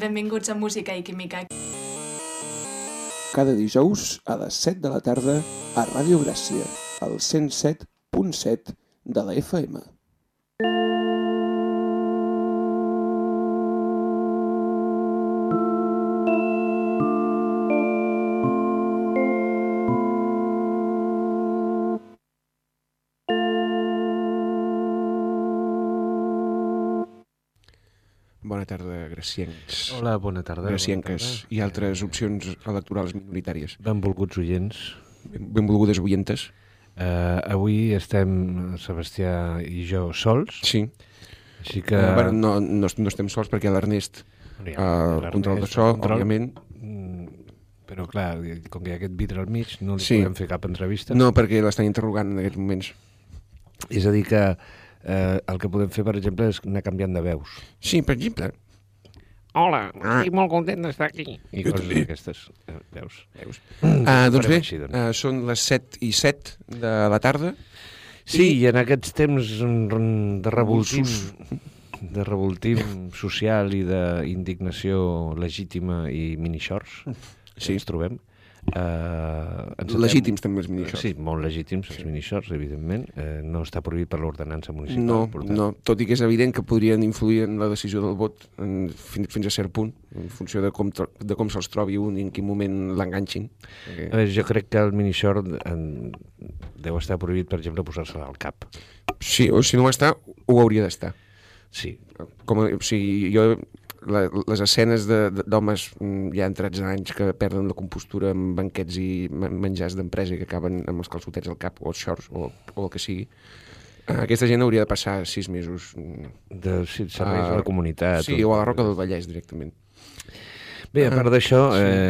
Benvinguts a Música i Química. Cada dijous a les 7 de la tarda a Ràdio Gràcia, al 107.7 de la FM. Bona tarda, graciencs. Hola, bona tarda. Gracienques i altres opcions electorals minoritàries. Benvolguts oients. Benvolgudes oientes. Avui estem, Sebastià i jo, sols. Sí. Així que... No estem sols perquè l'Ernest, el control de so, òbviament. Però clar, com que hi ha aquest vidre al mig, no li Sí. podem fer cap entrevista. No, perquè l'estan interrogant en aquests moments. És a dir que el que podem fer, per exemple, és anar canviant de veus. Sí, per exemple. Hola, estic molt content d'estar aquí. I coses d'aquestes veus. Doncs bé, Així, són les 7:07 de la tarda. Sí, i en aquests temps de revoltim social i d'indignació legítima i minixors, Sí. ens trobem. Legítims també els minixors. Sí, molt legítims els minixors, evidentment. No està prohibit per l'ordenança municipal. No, per tant. no, tot i que és evident que podrien influir en la decisió del vot fins a cert punt, en funció de com se'ls trobi un i en quin moment l'enganxin. Jo crec que el minixor deu estar prohibit, per exemple, posar-se al cap. Sí, o si no ho està, ho hauria d'estar. Sí. O sigui, les escenes d'homes ja entrats en anys que perden la compostura en banquets i menjars d'empresa i que acaben amb els calçotets al cap o els shorts o el que sigui, aquesta gent hauria de passar 6 mesos De serveis a la comunitat. sí, o a la Roca del Vallès directament. Bé, a part d'això,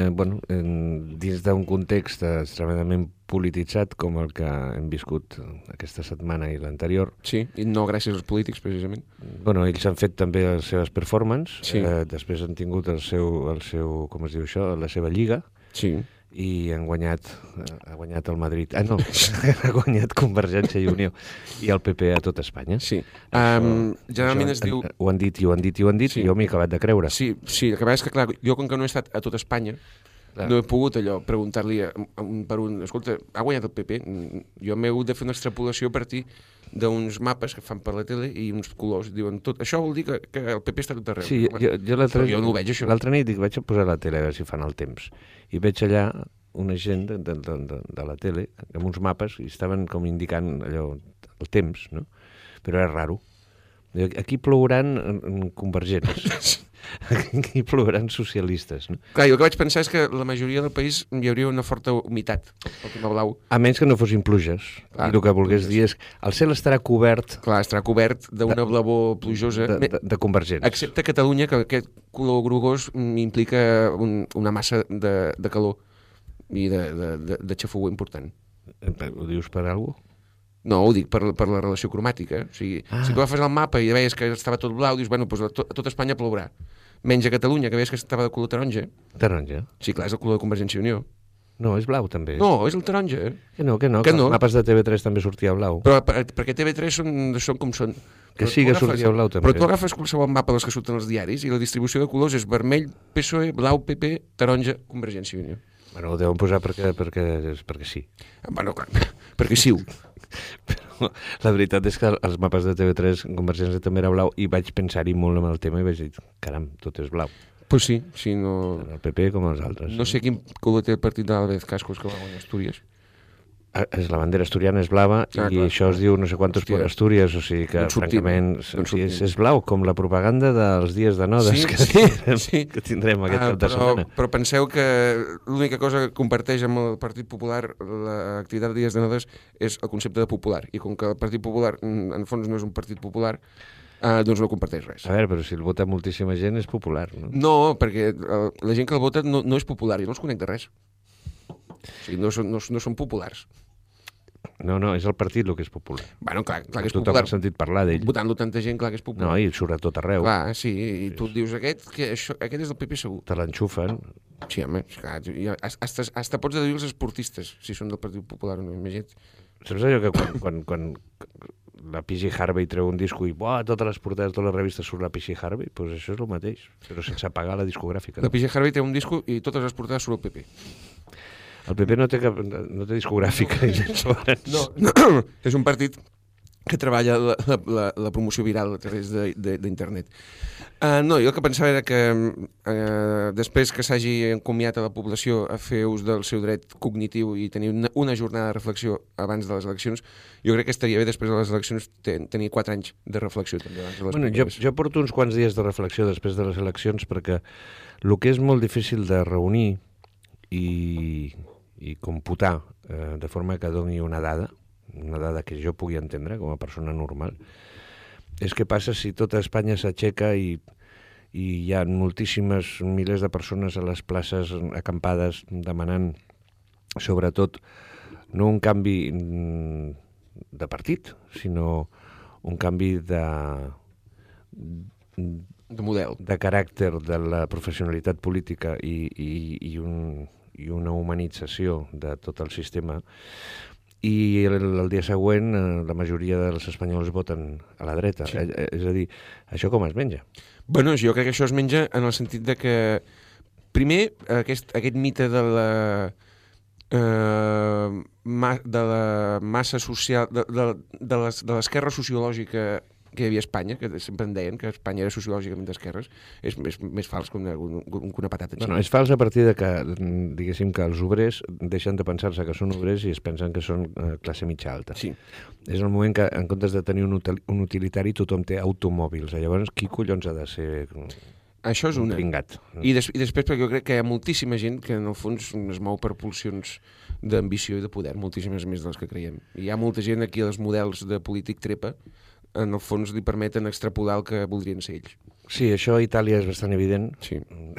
dins d'un context extremadament polititzat com el que hem viscut aquesta setmana i l'anterior. Sí, i no gràcies als polítics, precisament. Bueno, ells han fet també les seves performances, Sí. Després han tingut el seu, com es diu això, la seva lliga, Sí. i han guanyat, ha guanyat el Madrid. No, ha guanyat Convergència i Unió i el PP a tot Espanya. Sí. Això, Generalment es diu... Ho han dit i ho han dit i ho han dit, Sí. i jo m'he acabat de creure. Sí, el que passa és que, clar, jo com que no he estat a tot Espanya, Clar. no he pogut allò preguntar-li per un... Escolta, ha guanyat el PP? Jo m'he hagut de fer una extrapolació a partir d'uns mapes que fan per la tele i uns colors. Diuen, tot això vol dir que el PP està a tot arreu. Sí, jo jo no ho veig, això. L'altra nit dic, vaig a posar la tele a veure si fan el temps. I veig allà una gent de la tele amb uns mapes i estaven com indicant allò, el temps, no? Però era raro. Aquí plouran convergents. Aquí plouran socialistes, no? Clar, jo el que vaig pensar és que la majoria del país hi hauria una forta humitat, el tema blau. A menys que no fossin pluges. Clar, I el que volgués dir és el cel estarà cobert Clar, estarà cobert d'una blavor plujosa, de convergents. excepte Catalunya, que aquest color grogós implica una massa de calor i de xafogó important. Ho dius per alguna cosa? No, ho dic per la relació cromàtica. O sigui, si tu agafes el mapa i veies que estava tot blau, dius, bueno, doncs a tot Espanya plourà. Menys a Catalunya, que veies que estava de color taronja. Taronja. Sí, clar, és el color de Convergència i Unió. No, és blau també. No, és el taronja. Que no, que Que no. els mapes de TV3 també sortia blau. Però perquè TV3 són com són. Que sí que sortia blau també. Però tu agafes qualsevol mapa dels que surten als diaris i la distribució de colors és vermell, PSOE, blau, PP, taronja, Convergència i Unió. Bueno, ho deuen posar perquè sí. Bueno, clar, perquè sí. Però la veritat és que els mapes de TV3 Convergència també era blau i vaig pensar-hi molt en el tema i vaig dir, caram, tot és blau. Pues sí, no... Tant el PP com els altres. No sé quin color té el partit d'Álvarez Cascos que va guanyar Astúries. La bandera asturiana és blava i clar, això es diu no sé quantos Hòstia. por Astúries, o sigui que, D'on sortim, francament, d'on sortim. és blau, com la propaganda dels dies de nodes que tindrem aquest cap de setmana. Però penseu que l'única cosa que comparteix amb el Partit Popular l'activitat de dies de nodes és el concepte de popular. I com que el Partit Popular, en fons, no és un partit popular, doncs no comparteix res. A veure, però si el vota moltíssima gent és popular, no? No, perquè la gent que el vota no és popular i no els conec de res. O sigui, no són populars. No, és el partit el que és popular. Bueno, clar que és Tothom popular. ha sentit parlar d'ell. Votant-lo tanta gent, clar que és popular. No, i surt a tot arreu. Clar, sí, i tu et dius, aquest és del PP segur. Te l'enxufen. Sí, home, clar, hasta pots deduir els esportistes, si són del Partit Popular o no, imagina't. Saps allò que quan la P.G. Harvey treu un disco i totes les portades, totes les revistes surt la P.G. Harvey? Doncs això és el mateix, però sense pagar la discogràfica. La P.G. Harvey té un disco i totes les portades surt el PP. El PP no té discogràfica. No, és un partit que treballa la promoció viral a través d'internet. No, jo el que pensava era que després que s'hagi encomiat a la població a fer ús del seu dret cognitiu i tenir una jornada de reflexió abans de les eleccions, jo crec que estaria bé després de les eleccions tenir 4 anys de reflexió també abans de les properes. Jo porto uns quants dies de reflexió després de les eleccions perquè el que és molt difícil de reunir i computar de forma que doni una dada que jo pugui entendre com a persona normal, és què passa si tota Espanya s'aixeca i hi ha moltíssimes milers de persones a les places acampades demanant, sobretot, no un canvi de partit, sinó un canvi de model, de caràcter de la professionalitat política i una humanització de tot el sistema. I el dia següent la majoria dels espanyols voten a la dreta. Sí. És a dir, això com es menja? Bueno, jo crec que això es menja en el sentit de que, primer, aquest mite de la massa social, de l'esquerra sociològica que hi havia a Espanya, que sempre en deien que Espanya era sociològicament d'esquerres, és més fals que una patata. Bueno, és fals a partir de que, diguéssim, que els obrers deixen de pensar-se que són obrers i es pensen que són classe mitja alta. Sí. És el moment que, en comptes de tenir un utilitari, tothom té automòbils. Llavors, qui collons ha de ser això és un pringat? I després, perquè jo crec que hi ha moltíssima gent que, en el fons, es mou per pulsions d'ambició i de poder, moltíssimes més de les que creiem. I hi ha molta gent aquí, els models de polític trepa, en el fons li permeten extrapolar el que voldrien ser ells. Sí, això a Itàlia és bastant evident. Sí.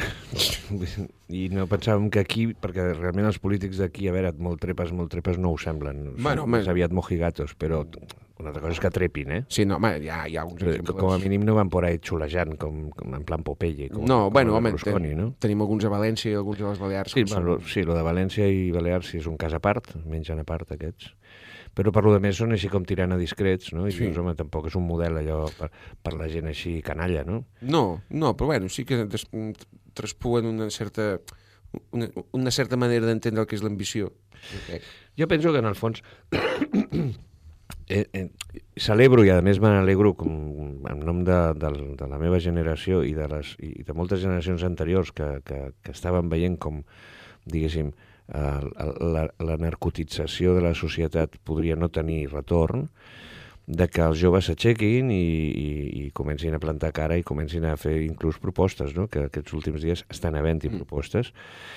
I no pensàvem que aquí, perquè realment els polítics d'aquí, a veure, molt trepes no ho semblen. Bueno, més aviat mojigatos, però una altra cosa és que trepin, eh? Sí, no, home, hi ha alguns exemples. Com a mínim no van por ahí xulejant, com en plan Popeye. No, bueno, home, no? Tenim alguns a València i alguns a les Balears. Sí, lo de València i Balears és un cas a part, mengen a part aquests. Però per lo de més són així com tirant a discrets, no? I dius, home, tampoc és un model allò per la gent així canalla, no? No, però bueno, sí que traspuen una certa manera d'entendre el que és l'ambició. Jo penso que en el fons celebro, i a més me n'alegro en nom de la meva generació i de moltes generacions anteriors que estaven veient com, diguéssim, la narcotització de la societat podria no tenir retorn, de que els joves s'aixequin i comencin a plantar cara i comencin a fer inclús propostes, no? Que aquests últims dies estan havent-hi propostes.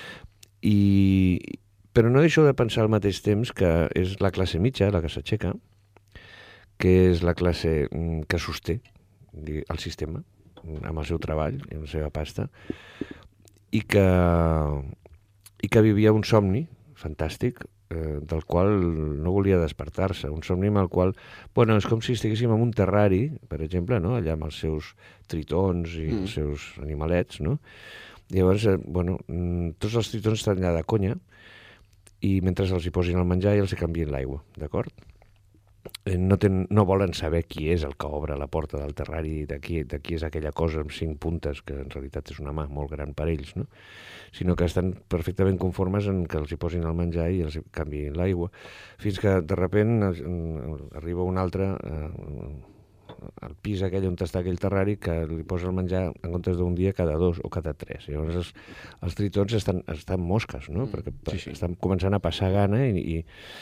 Però no deixo de pensar al mateix temps que és la classe mitja la que s'aixeca, que és la classe que sosté el sistema amb el seu treball i la seva pasta, i que vivia un somni fantàstic del qual no volia despertar-se, un somni amb el qual, bueno, és com si estiguéssim en un terrari, per exemple, no? Allà amb els seus tritons i els seus animalets, no? I llavors, bueno, tots els tritons estan allà de conya i mentre els hi posin el menjar i els hi canvien l'aigua, d'acord? No volen saber qui és el que obre la porta del terrari, de qui és aquella cosa amb 5 puntes, que en realitat és una mà molt gran per ells, no? Sinó que estan perfectament conformes en que els hi posin el menjar i els hi canviïn l'aigua, fins que de sobte arriba un altre al pis aquell on està aquell terrari que li posa el menjar en comptes d'un dia cada 2 o cada 3. Llavors els tritons estan mosques, no? Perquè estan començant a passar gana i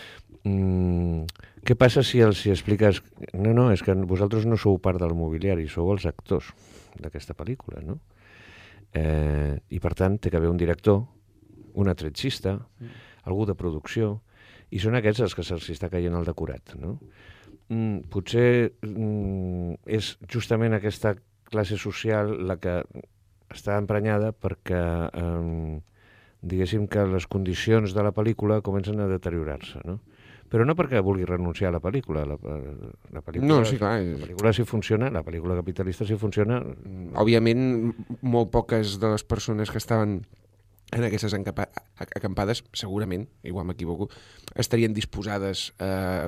què passa si els expliques no, és que vosaltres no sou part del mobiliari, sou els actors d'aquesta pel·lícula, no? I per tant té que haver un director, un atretxista, algú de producció, i són aquests els que se'ls està caient el decorat, no? Potser és justament aquesta classe social la que està emprenyada perquè diguéssim que les condicions de la pel·lícula comencen a deteriorar-se, no? Però no perquè vulgui renunciar a la pel·lícula. La pel·lícula, no, sí, clar. La pel·lícula sí funciona, la pel·lícula capitalista sí funciona. Òbviament, molt poques de les persones que estaven en aquestes acampades, segurament, igual m'equivoco, estarien disposades a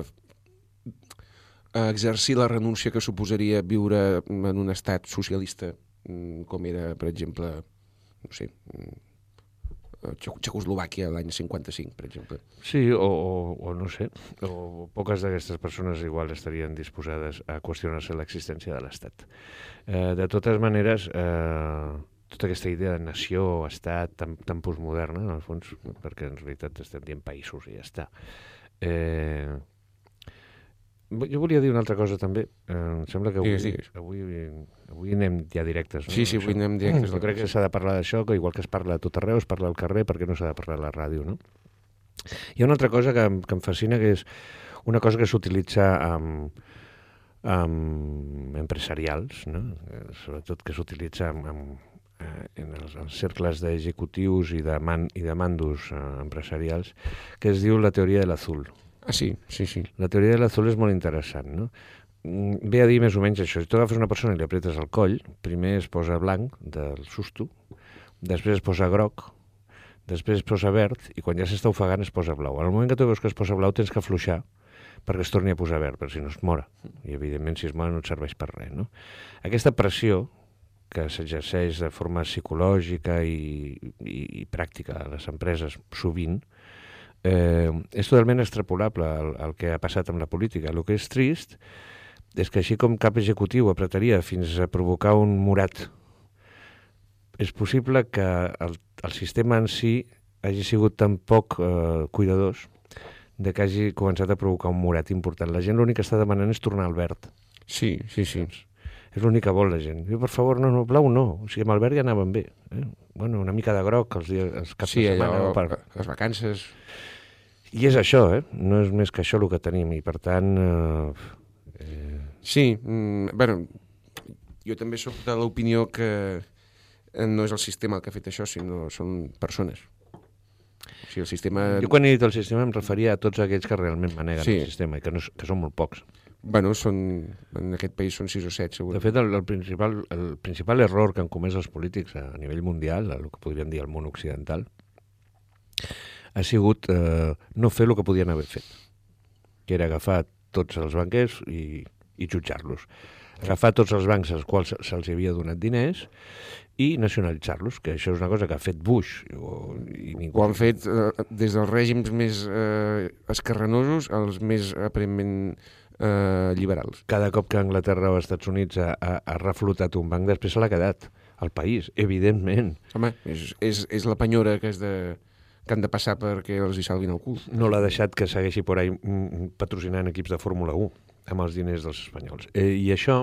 exercir la renúncia que suposaria viure en un estat socialista, com era, per exemple, no sé, Txecoslovàquia l'any 55, per exemple. Sí, o no sé, o poques d'aquestes persones igual estarien disposades a qüestionar-se l'existència de l'Estat. De totes maneres, tota aquesta idea de nació, estat, tan postmoderna, en el fons, perquè en realitat estem dient països i ja està. Jo volia dir una altra cosa també. Em sembla que avui anem ja directes. No? Sí, avui anem directes. Jo crec que s'ha de parlar d'això, que igual que es parla a tot arreu, es parla al carrer, perquè no s'ha de parlar a la ràdio, no? Hi ha una altra cosa que em fascina, que és una cosa que s'utilitza amb empresarials, no? Sobretot que s'utilitza en els cercles d'executius i de mandos empresarials, que es diu la teoria de l'azul. Ah, sí. La teoria de l'azul és molt interessant, no? Ve a dir més o menys això. Si tu agafes una persona i li apretes el coll, primer es posa blanc del susto, després es posa groc, després es posa verd, i quan ja s'està ofegant es posa blau. En el moment que tu veus que es posa blau tens que afluixar perquè es torni a posar verd, perquè si no es mora. I evidentment si es mora no et serveix per res, no? Aquesta pressió que s'exerceix de forma psicològica i pràctica a les empreses sovint, és totalment extrapolable al que ha passat amb la política. El que és trist és que així com cap executiu apretaria fins a provocar un morat, és possible que el sistema en si hagi sigut tan poc cuidadós de que hagi començat a provocar un morat important. La gent l'únic que està demanant és tornar al verd. Sí. És l'únic que vol la gent. Jo, per favor, no, blau no. O sigui, amb el verd ja anaven bé. Bueno, una mica de groc els caps de setmana. Sí, les vacances. I és això, no és més que això el que tenim, i per tant... Sí, bueno, jo també soc de l'opinió que no és el sistema el que ha fet això, sinó són persones. O sigui, el sistema... Jo quan he dit el sistema em referia a tots aquells que realment maneguen el sistema, i que són molt pocs. Bueno, en aquest país són 6 o 7, segurament. De fet, el principal error que han comès els polítics a nivell mundial, el que podríem dir el món occidental, ha sigut no fer el que podien haver fet, que era agafar tots els banquers i jutjar-los. Agafar tots els bancs als quals se'ls havia donat diners i nacionalitzar-los, que això és una cosa que ha fet Bush. Ho han fet des dels règims més escarrenosos als més aparentment liberals. Cada cop que Anglaterra o Estats Units ha reflotat un banc, després se l'ha quedat al país, evidentment. Home, és la penyora que han de passar perquè els hi salvin el cul. No l'ha deixat que segueixi por ahí patrocinant equips de Fórmula 1 amb els diners dels espanyols. I això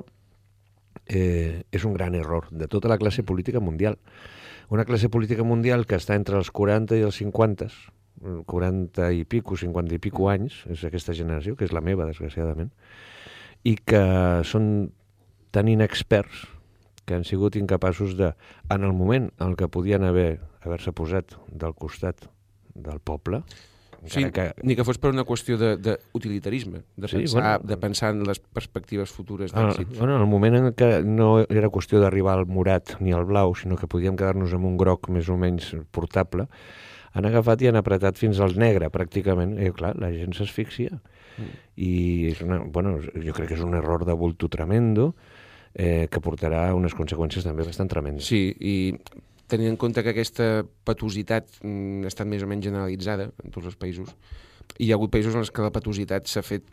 és un gran error de tota la classe política mundial. Una classe política mundial que està entre els 40 i els 50, 40 i pico, 50 i pico anys, és aquesta generació, que és la meva, desgraciadament, i que són tan inexperts que han sigut incapaços de, en el moment en què podien haver-se posat del costat del poble, sí, ni que fos per una qüestió d'utilitarisme, de pensar en les perspectives futures d'èxit. En el moment en què no era qüestió d'arribar al morat ni al blau, sinó que podíem quedar-nos amb un groc més o menys portable, han agafat i han apretat fins al negre, pràcticament. I clar, la gent s'asfixia. I jo crec que és un error de bulto tremendo, que portarà unes conseqüències també bastant tremendes. Sí, i tenint en compte que aquesta patositat ha estat més o menys generalitzada en tots els països, hi ha hagut països en els que la patositat s'ha fet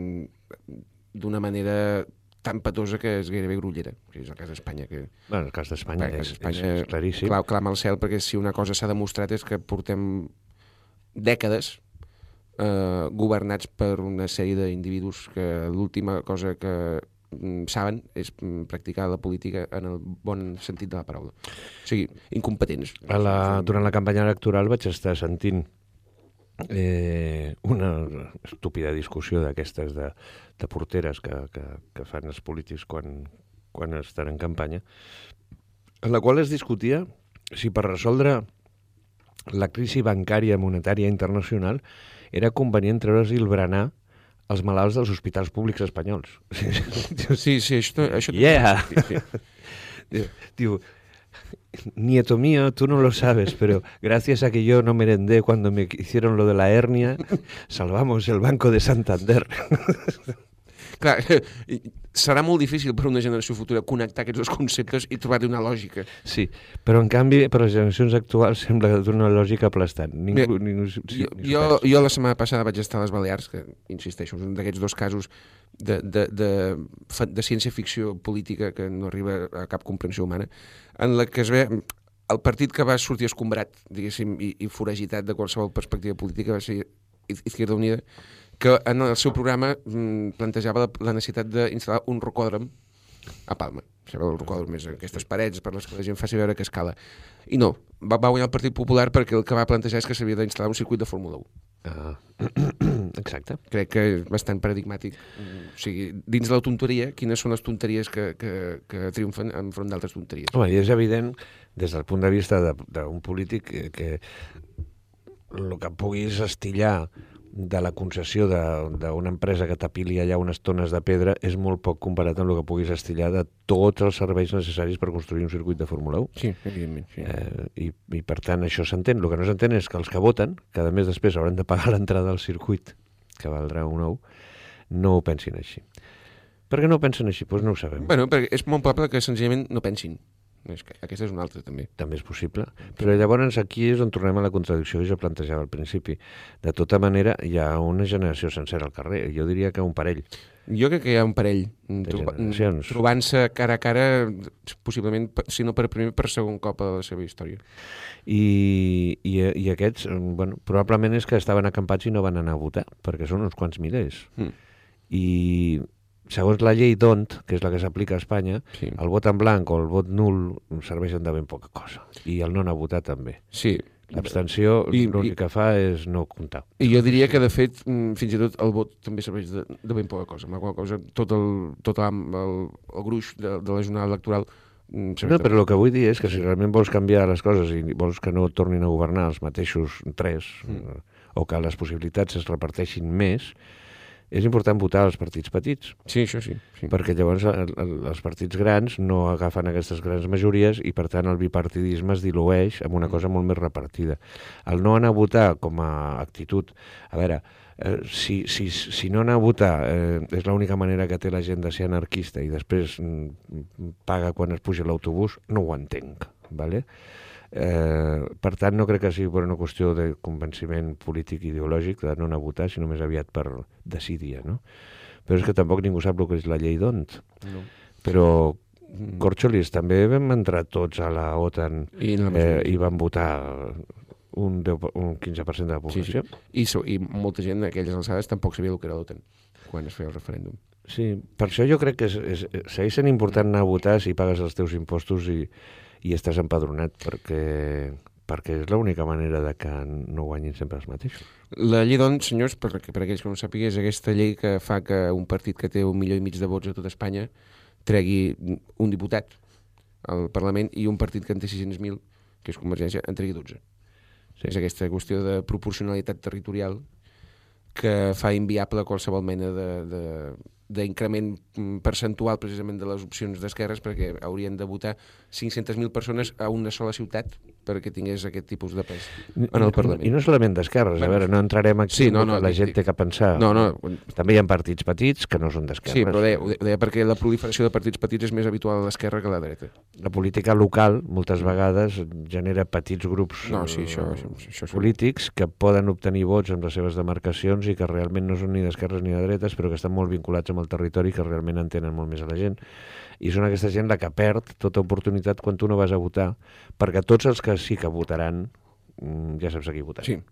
d'una manera tan patosa que és gairebé grollera, que és el cas d'Espanya. El cas d'Espanya és claríssim. Clama al cel, perquè si una cosa s'ha demostrat és que portem dècades governats per una sèrie d'individus que l'última cosa que saben és practicar la política en el bon sentit de la paraula. O sigui, incompetents. Durant la campanya electoral vaig estar sentint una estúpida discussió d'aquestes de porteres que fan els polítics quan estan en campanya, en la qual es discutia si per resoldre la crisi bancària monetària internacional era convenient treure's el berenar els malalts dels hospitals públics espanyols. Sí, això... Yeah! Diu, Nieto mío, tú no lo sabes, pero gracias a que yo no merendé cuando me hicieron lo de la hernia, salvamos el Banco de Santander. Clar, serà molt difícil per una generació futura connectar aquests dos conceptes i trobar-hi una lògica. Sí, però en canvi per les generacions actuals sembla que té una lògica aplastant. Jo la setmana passada vaig estar a les Balears, que insisteixo, és un d'aquests dos casos de ciència-ficció política que no arriba a cap comprensió humana, en la que es ve el partit que va sortir escombrat, diguéssim, i foragitat de qualsevol perspectiva política va ser Izquierda Unida, que en el seu programa plantejava la necessitat d'instal·lar un rocòdrom a Palma. Sabeu, el rocòdrom és aquestes parets per les que la gent faci veure que escala. I no, va guanyar el Partit Popular perquè el que va plantejar és que s'havia d'instal·lar un circuit de Fórmula 1. Exacte. Crec que és bastant paradigmàtic. O sigui, dins de la tonteria, quines són les tonteries que triomfen enfront d'altres tonteries? Home, i és evident, des del punt de vista d'un polític, que el que puguis estillar de la concessió d'una empresa que t'apili allà unes tones de pedra és molt poc comparat amb el que puguis estillar de tots els serveis necessaris per construir un circuit de Fórmula 1. Sí, evidentment. Sí. I per tant això s'entén. El que no s'entén és que els que voten, que a més després hauran de pagar l'entrada al circuit, que valdrà un ou, no ho pensin així. Per què no ho pensen així? Doncs no ho sabem. Bueno, perquè és molt probable que senzillament no pensin. Aquesta és una altra, també. També és possible. Però llavors aquí és on tornem a la contradicció que jo plantejava al principi. De tota manera, hi ha una generació sencera al carrer. Jo diria que un parell. Jo crec que hi ha un parell. Trobant-se cara a cara, possiblement, si no per primer, per segon cop a la seva història. I aquests, bueno, probablement és que estaven acampats i no van anar a votar, perquè són uns quants milers. I segons la llei DONT, que és la que s'aplica a Espanya, sí, el vot en blanc o el vot nul serveixen de ben poca cosa. I el no anar a votar també. Sí. L'abstenció l'únic que fa és no comptar. I jo diria que, de fet, fins i tot el vot també serveix de ben poca cosa. Amb la qual cosa, tot el gruix de la jornada electoral... No, però el que vull dir és que si realment vols canviar les coses i vols que no tornin a governar els mateixos tres, o que les possibilitats es reparteixin més, és important votar als partits petits. Sí, això sí. Perquè llavors els partits grans no agafen aquestes grans majories i, per tant, el bipartidisme es dilueix amb una cosa molt més repartida. El no anar a votar com a actitud... A veure, si no anar a votar és l'única manera que té la gent de ser anarquista i després paga quan es puja l'autobús, no ho entenc, ¿vale? Per tant, no crec que sigui per una qüestió de convenciment polític i ideològic de no anar a votar, sinó més aviat per decidir, no? Però és que tampoc ningú sap el que és la llei d'ONT. No. Però, Corcholis, també vam entrar tots a la OTAN i van votar un 15% de la població. Sí. I molta gent d'aquelles alçades tampoc sabia el que era l'OTAN quan es feia el referèndum. Sí, per això jo crec que segueix sent important anar a votar si pagues els teus impostos i estàs empadronat, perquè és l'única manera de que no guanyin sempre els mateixos. La llei, doncs, senyors, per aquells que no sàpiguen, és aquesta llei que fa que un partit que té 1,5 milió de vots a tot Espanya tregui un diputat al Parlament i un partit que en té 600.000, que és Convergència, en tregui 12. Sí. És aquesta qüestió de proporcionalitat territorial que fa inviable qualsevol mena d'increment percentual precisament de les opcions d'esquerres, perquè haurien de votar 500.000 persones a una sola ciutat perquè tingués aquest tipus de pes en el Parlament. I no solament d'esquerres, a veure, no entrarem aquí la gent té que pensar. No. També hi ha partits petits que no són d'esquerres. Sí, però ho deia perquè la proliferació de partits petits és més habitual a l'esquerra que a la dreta. La política local moltes vegades genera petits grups polítics que poden obtenir vots amb les seves demarcacions i que realment no són ni d'esquerres ni de dretes, però que estan molt vinculats amb el territori, que realment entenen molt més a la gent. I són aquesta gent la que perd tota oportunitat quan tu no vas a votar, perquè tots els que sí que votaran ja saps a qui votar. Sí.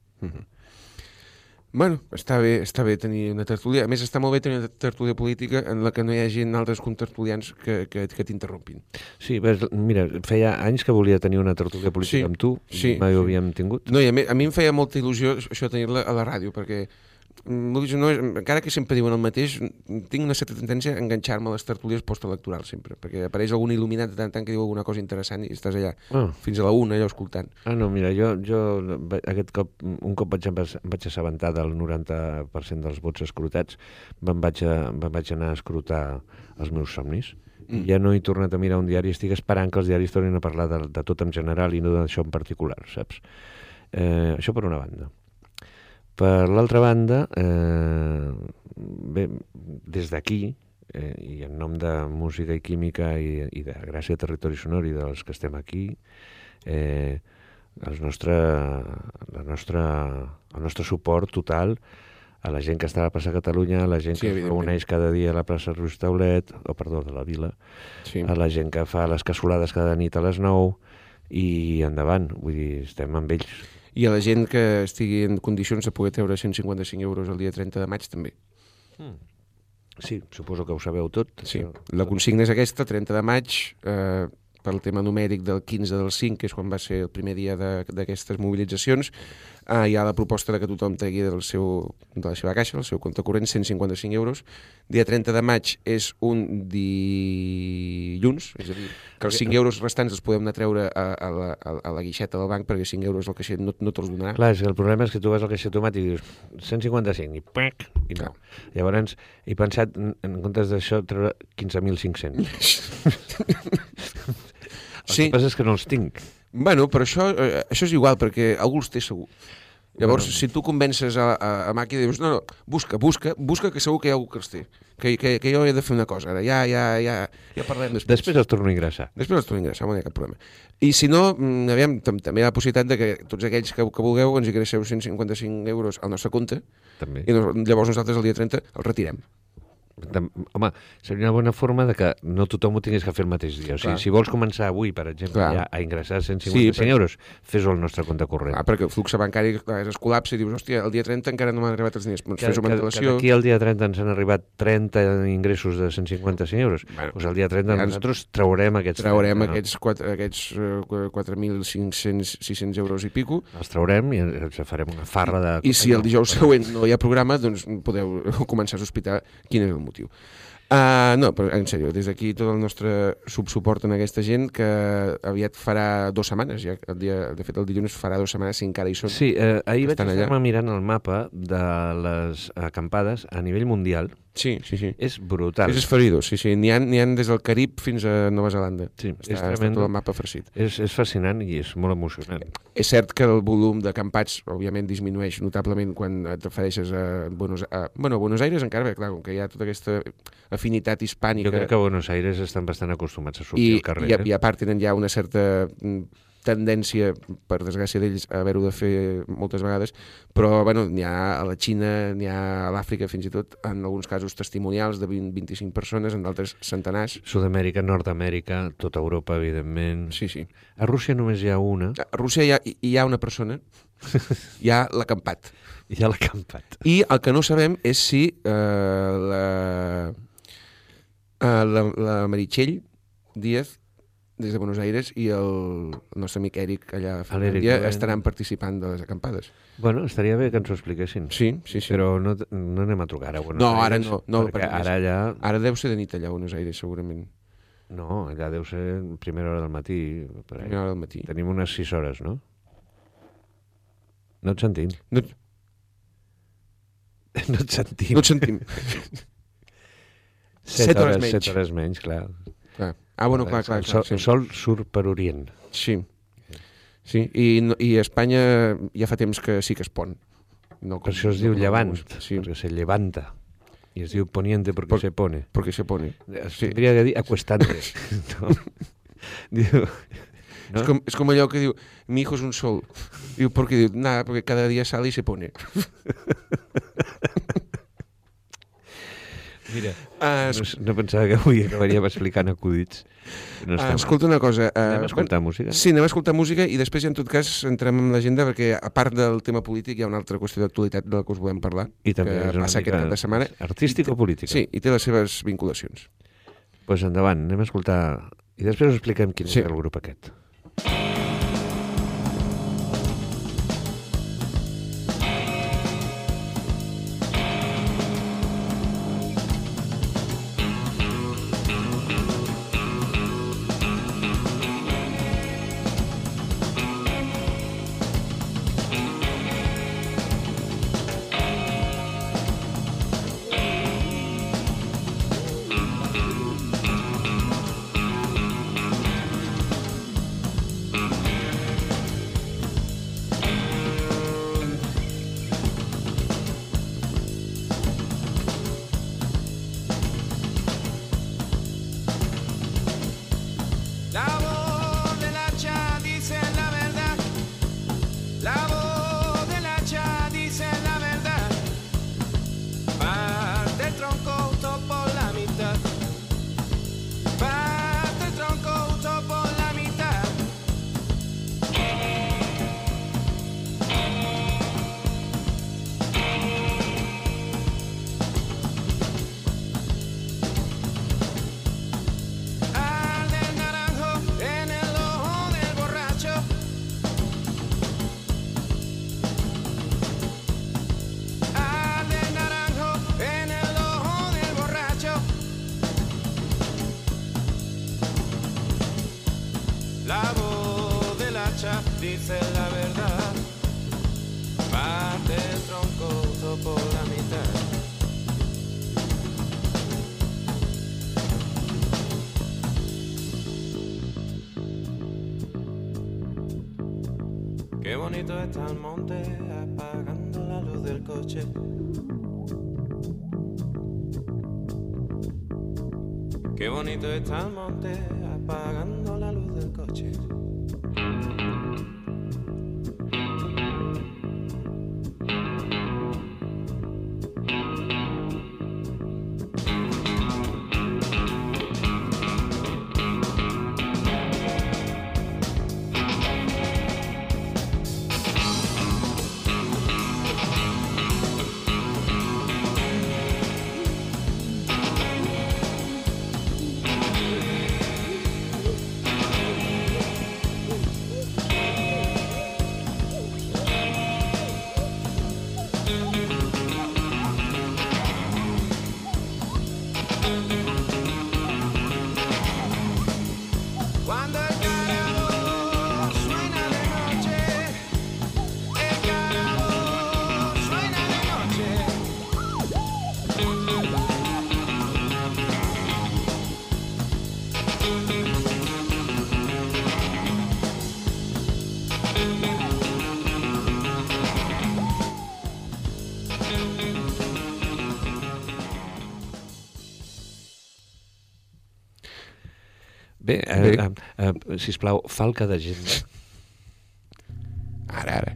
Bueno, està bé tenir una tertúlia. A més, està molt bé tenir una tertúlia política en la que no hi hagi altres contertulians que t'interrompin. Sí, mira, feia anys que volia tenir una tertúlia política amb tu, mai ho havíem tingut. No, i a mi em feia molta il·lusió això tenir-la a la ràdio, perquè encara que sempre diuen el mateix, tinc una certa tendència a enganxar-me a les tertúlies postelectorals sempre, perquè apareix algun il·luminat de tant en tant que diu alguna cosa interessant i estàs allà fins a la 1 allò escoltant. No, mira, jo aquest cop, un cop vaig assabentar del 90% dels vots escrutats, me'n vaig anar a escrutar els meus somnis Ja no he tornat a mirar un diari, estic esperant que els diaris tornin a parlar de tot en general i no d'això en particular, saps? Això per una banda. Per l'altra banda, bé, des d'aquí, i en nom de Música i Química i de Gràcia Territori Sonor i dels que estem aquí, el nostre suport total a la gent que està a la plaça Catalunya, a la gent que es reuneix cada dia a la plaça Ruiz Taulet, de la Vila, a la gent que fa les cassolades cada nit a les 9 i endavant, vull dir, estem amb ells. I a la gent que estigui en condicions de poder treure 155 euros el dia 30 de maig també. Sí, suposo que ho sabeu tot. Sí, la consigna és aquesta, 30 de maig, pel tema numèric del 15 del 5, que és quan va ser el primer dia d'aquestes mobilitzacions, hi ha la proposta de que tothom tregui de la seva caixa, del seu compte corrent, 155 euros. Dia 30 de maig és un dilluns, és a dir, que els 5 euros restants els podem anar a treure a la guixeta del banc, perquè 5 euros el caixer no te'ls donarà. Clar, el problema és que tu vas al caixer automàtic i dius 155 i pac, i no. Llavors he pensat, en comptes d'això, treure 15.500. El que passa és que no els tinc. Bueno, però això és igual, perquè algú els té segur. Llavors, si tu convences a Maki i dius, no, busca, que segur que hi ha algú que els té. Que jo he de fer una cosa, ara, ja parlem després. Després els torno a ingressar. No hi ha cap problema. I si no, aviam, també hi ha la possibilitat de que tots aquells que vulgueu ens ingresseu 155 euros al nostre compte. També. I llavors nosaltres el dia 30 el retirem. Home, seria una bona forma de que no tothom ho tingués que fer el mateix dia. O sigui, si vols començar avui, per exemple, ja a ingressar 155 euros, fes-ho al nostre compte corrent. Perquè el flux bancari es col·lapsa i dius, hòstia, el dia 30 encara no m'han arribat els diners. Fes-ho amb antelació. Que d'aquí el dia 30 ens han arribat 30 ingressos de 155 euros. Doncs el dia 30 nosaltres traurem aquests 4.500-600 euros i pico. Els traurem i ens farem una farra de... I si el dijous següent no hi ha programa, doncs podeu començar a sospitar quin és el motiu. No, però en sèrio, des d'aquí tot el nostre subsuport en aquesta gent que aviat farà 2 setmanes, ja de fet el dilluns farà 2 setmanes si encara hi són. Sí, ahir vaig estar-me mirant el mapa de les acampades a nivell mundial. Sí. És brutal. És esferidor, sí. N'hi ha des del Carib fins a Nova Zelanda. Sí, està tot el mapa farcit. És fascinant i és molt emocionant. És cert que el volum d'acampats, òbviament, disminueix notablement quan et refereixes a Buenos Aires, encara bé, clar, com que hi ha tota aquesta afinitat hispànica. Jo crec que a Buenos Aires estan bastant acostumats a sortir al carrer. I a part tenen ja una certa tendència, per desgràcia d'ells, a haver-ho de fer moltes vegades, però bueno, n'hi ha a la Xina, n'hi ha a l'Àfrica fins i tot, en alguns casos testimonials de 20-25 persones, en d'altres centenars. Sud-amèrica, Nord-amèrica, tota Europa, evidentment. Sí. A Rússia només hi ha una. A Rússia hi ha una persona, hi ha l'acampat. Hi ha l'acampat. I el que no sabem és si la Meritxell Díaz des de Buenos Aires i el nostre amic Eric allà a Finlàndia estaran participant de les acampades. Bueno, estaria bé que ens ho expliquessin. Sí. Però no anem a trucar ara a Buenos Aires. No, perquè ara ja... Ara deu ser de nit allà a Buenos Aires, segurament. No, allà deu ser primera hora del matí. Primera hora del matí. Tenim unes 6 hores, no? No et sentim. No et sentim. 7 hores menys, clar. Clar. El sol surt per Orient. Sí. I a Espanya ja fa temps que sí que es pon. Per això es diu llevant, perquè se levanta. I es diu poniente perquè se pone. Perquè se pone. Tendria que dir acuestante. Diu... És com allò que diu, mi hijo es un sol. Diu, ¿por qué? Diu, nada, porque cada día sale y se pone. Mira, no pensava que avui acabaríem explicant acudits. Escolta una cosa. Anem a escoltar música? Sí, anem a escoltar música i després, en tot cas, entrem en l'agenda perquè, a part del tema polític, hi ha una altra qüestió d'actualitat de la que us volem parlar. I també que passa aquest cap de setmana. Artística o política? Sí, i té les seves vinculacions. Doncs endavant, anem a escoltar... I després us expliquem quin és el grup aquest. muchacha dice la verdad, parte el tronco por la mitad. Qué bonito está el monte apagando la luz del coche. Qué bonito está el monte apagando la luz del coche. Bé, sisplau, falca d'agenda. Ara.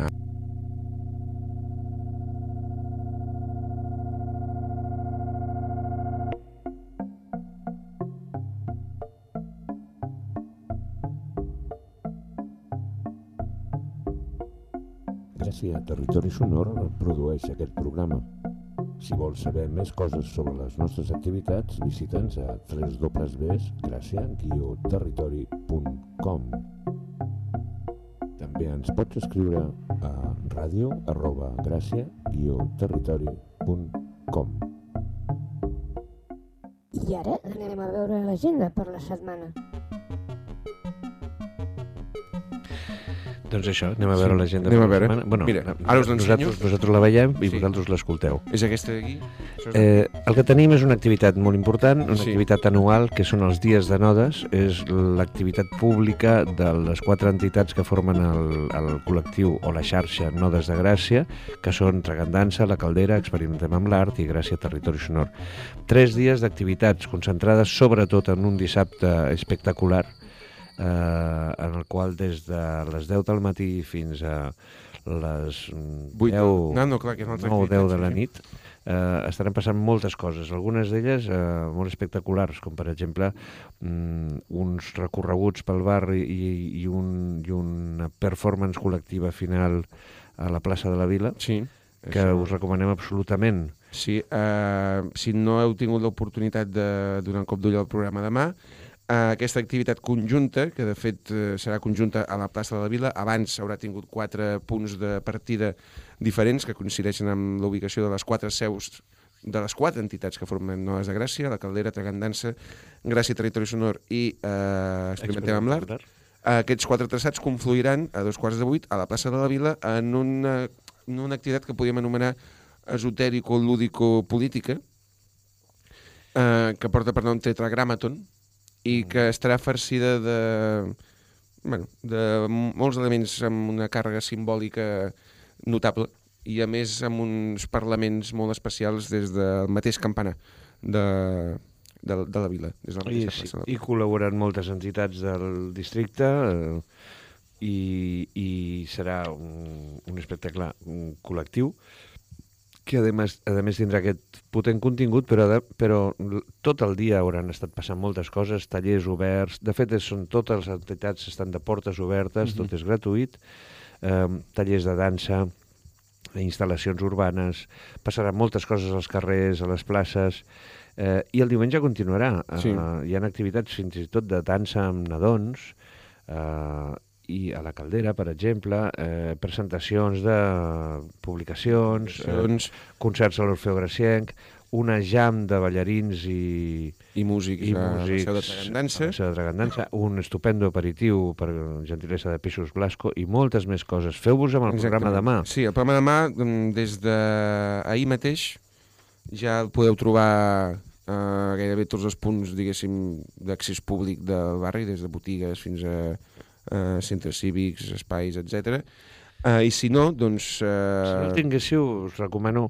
Gràcia Territori Sonor produeix aquest programa. Si vols saber més coses sobre les nostres activitats, visita'ns a www.gracia-territori.com. També ens pots escriure a radio@gracia-territori.com. I ara anem a veure l'agenda per la setmana. Doncs això, anem a veure l'agenda. Anem a veure. Bueno, mira, ara us l'ensenyo. Nosaltres la veiem i Sí. vosaltres l'escolteu. És aquesta d'aquí? El que tenim és una activitat molt important, una Sí. activitat anual, que són els Dies de Nodes. És l'activitat pública de les 4 entitats que formen el col·lectiu o la xarxa Nodes de Gràcia, que són Tragandansa, La Caldera, Experimentem amb l'Art i Gràcia Territori Sonor. 3 dies d'activitats concentrades sobretot en un dissabte espectacular, en el qual des de les 10 del matí fins a les 10, 9 o 10 de la nit estaran passant moltes coses, algunes d'elles molt espectaculars, com per exemple uns recorreguts pel barri i una performance col·lectiva final a la plaça de la Vila, Sí. que us recomanem absolutament. Sí, si no heu tingut l'oportunitat de donar un cop d'ull al programa demà, aquesta activitat conjunta, que de fet serà conjunta a la plaça de la Vila, abans haurà tingut 4 punts de partida diferents que coincideixen amb la ubicació de les 4 seus de les 4 entitats que formen Nodes de Gràcia, La Caldera, Tragandansa, Gràcia Territori Sonor i Experimentem amb l'Art. Aquests 4 traçats confluiran a 7:15 a la plaça de la Vila en una activitat que podríem anomenar esotèrico-lúdico-política, que porta per nom Tetragramaton, i que estarà farcida de molts elements amb una càrrega simbòlica notable i a més amb uns parlaments molt especials des del mateix campanar de la vila. Des de la I col·laboren moltes entitats del districte i serà un espectacle col·lectiu que a més tindrà aquest potent contingut, però tot el dia hauran estat passant moltes coses, tallers oberts, de fet totes les entitats estan de portes obertes, tot és gratuït, tallers de dansa, instal·lacions urbanes, passaran moltes coses als carrers, a les places, i el diumenge continuarà. Hi ha activitats fins i tot de dansa amb nadons, i a la Caldera, per exemple, presentacions de publicacions, concerts a l'Orfeó Gracienc, una jam de ballarins i músics a la músics seu de Tragandança. a la seu de Tragandança, un estupendo aperitiu per gentilesa de Peixos Blasco i moltes més coses. Feu-vos amb el programa demà. Sí, el programa demà, des d'ahir mateix, ja el podeu trobar a gairebé tots els punts, diguéssim, d'accés públic del barri, des de botigues fins a centres cívics, espais, etc. I si no, doncs... Si no el tinguéssiu, us recomano,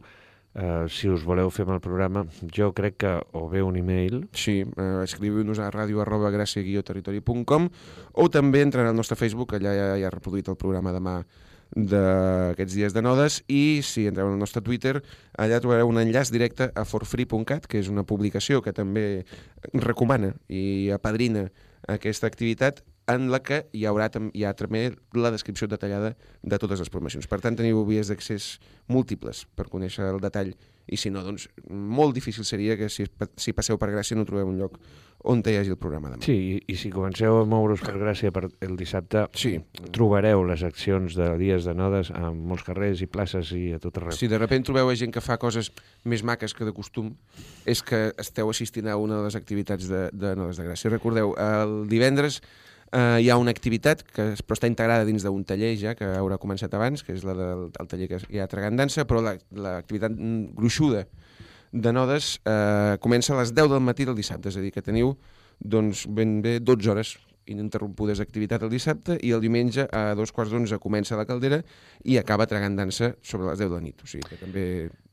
si us voleu fer amb el programa, jo crec que o bé un e-mail... Sí, escriviu-nos a radio@gracia-territori.com o també entrant al nostre Facebook, allà ja ha reproduït el programa demà d'aquests dies de nodes, i si entreu al nostre Twitter, allà trobareu un enllaç directe a forfree.cat, que és una publicació que també recomana i apadrina aquesta activitat, en la que hi ha també la descripció detallada de totes les promocions. Per tant, teniu vies d'accés múltiples per conèixer el detall, i si no, doncs molt difícil seria que si passeu per Gràcia no trobeu un lloc on hi hagi el programa demà. Sí, i si comenceu a moure's per Gràcia per el dissabte, sí, trobareu les accions de dies de nodes a molts carrers i places i a tot arreu. Si de sobte trobeu gent que fa coses més maques que de costum, és que esteu assistint a una de les activitats de Nodes de Gràcia. Recordeu, el divendres hi ha una activitat que però està integrada dins d'un taller ja, que haurà començat abans, que és la del taller que hi ha Tragandança, però l'activitat gruixuda de nodes comença a les 10 del matí del dissabte, és a dir, que teniu doncs, ben bé 12 hores ininterrompudes d'activitat el dissabte, i el diumenge a 2:15 comença la caldera i acaba Tragandança sobre les 10 de la nit, o sigui que també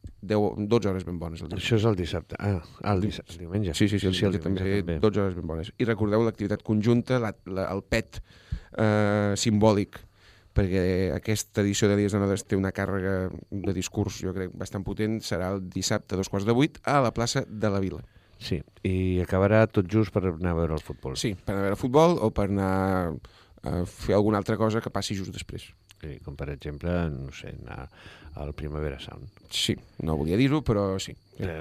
12 hores ben bones. Això és el dissabte. El diumenge. Sí, el diumenge també 12 hores ben bones. I recordeu l'activitat conjunta, el PET simbòlic, perquè aquesta edició de Dies de Nodes té una càrrega de discurs, jo crec, bastant potent. Serà el dissabte a 7:15 a la plaça de la Vila. Sí, i acabarà tot just per anar a veure el futbol. Sí, per anar a veure futbol o per anar a fer alguna altra cosa que passi just després. Sí, com per exemple, no sé, anar al Primavera Sound. Sí, no volia dir-ho, però sí.